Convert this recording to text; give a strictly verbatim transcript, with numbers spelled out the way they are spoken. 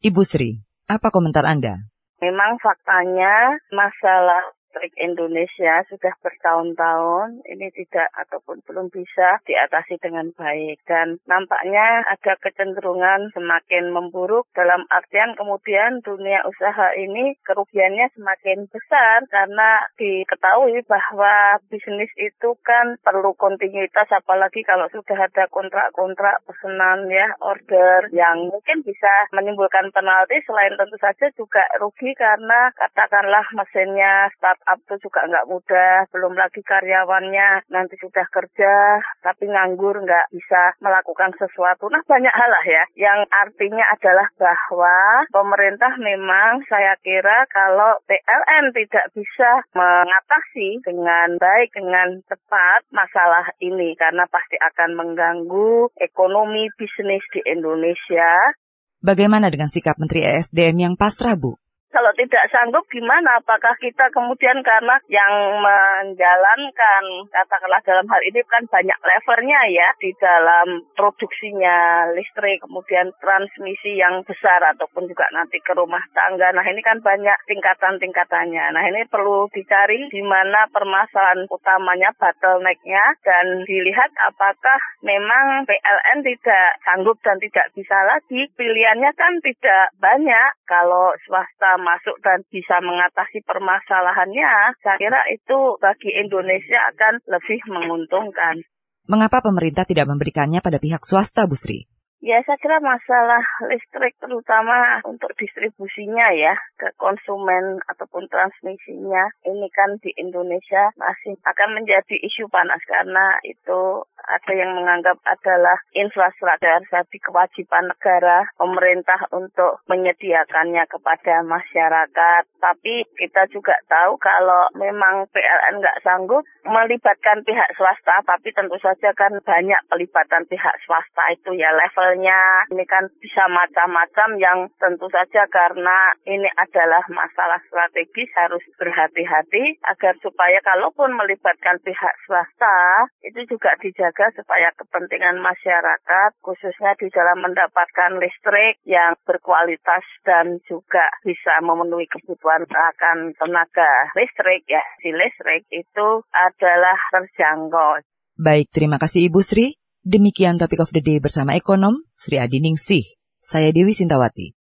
Ibu Sri, apa komentar Anda? Memang faktanya masalah listrik Indonesia sudah bertahun-tahun ini tidak ataupun belum bisa diatasi dengan baik, dan nampaknya ada kecenderungan semakin memburuk dalam artian kemudian dunia usaha ini kerugiannya semakin besar karena diketahui bahwa bisnis itu kan perlu kontinuitas, apalagi kalau sudah ada kontrak-kontrak pesanan ya, order yang mungkin bisa menimbulkan penalti. Selain tentu saja juga rugi karena katakanlah mesinnya start up itu juga nggak mudah, belum lagi karyawannya nanti sudah kerja tapi nganggur, nggak bisa melakukan sesuatu. Nah, banyak hal lah ya, yang artinya adalah bahwa pemerintah memang saya kira kalau P L N tidak bisa mengatasi dengan baik, dengan tepat masalah ini, karena pasti akan mengganggu ekonomi bisnis di Indonesia. Bagaimana dengan sikap Menteri E S D M yang pasrah, Bu? Kalau tidak sanggup gimana? Apakah kita kemudian karena yang menjalankan, katakanlah dalam hal ini kan banyak levelnya ya, di dalam produksinya listrik, kemudian transmisi yang besar ataupun juga nanti ke rumah tangga. Nah, ini kan banyak tingkatan-tingkatannya. Nah, ini perlu dicari di mana permasalahan utamanya, bottleneck-nya, dan dilihat apakah memang P L N tidak sanggup dan tidak bisa lagi. Pilihannya kan tidak banyak. Kalau swasta masuk dan bisa mengatasi permasalahannya, saya kira itu bagi Indonesia akan lebih menguntungkan. Mengapa pemerintah tidak memberikannya pada pihak swasta, Bu Sri? Ya, saya kira masalah listrik terutama untuk distribusinya ya ke konsumen ataupun transmisinya, ini kan di Indonesia masih akan menjadi isu panas karena itu ada yang menganggap adalah infrastruktur, jadi kewajiban negara, pemerintah untuk menyediakannya kepada masyarakat. Tapi kita juga tahu kalau memang P L N nggak sanggup melibatkan pihak swasta, tapi tentu saja kan banyak pelibatan pihak swasta itu ya levelnya. Ini kan bisa macam-macam yang tentu saja karena ini adalah masalah strategis harus berhati-hati agar supaya kalaupun melibatkan pihak swasta itu juga dijaga supaya kepentingan masyarakat khususnya di dalam mendapatkan listrik yang berkualitas dan juga bisa memenuhi kebutuhan akan tenaga listrik ya, si listrik itu adalah terjangkau. Baik, terima kasih Ibu Sri. Demikian Topik of the Day bersama ekonom Sri Adiningsih. Saya Dewi Sintawati.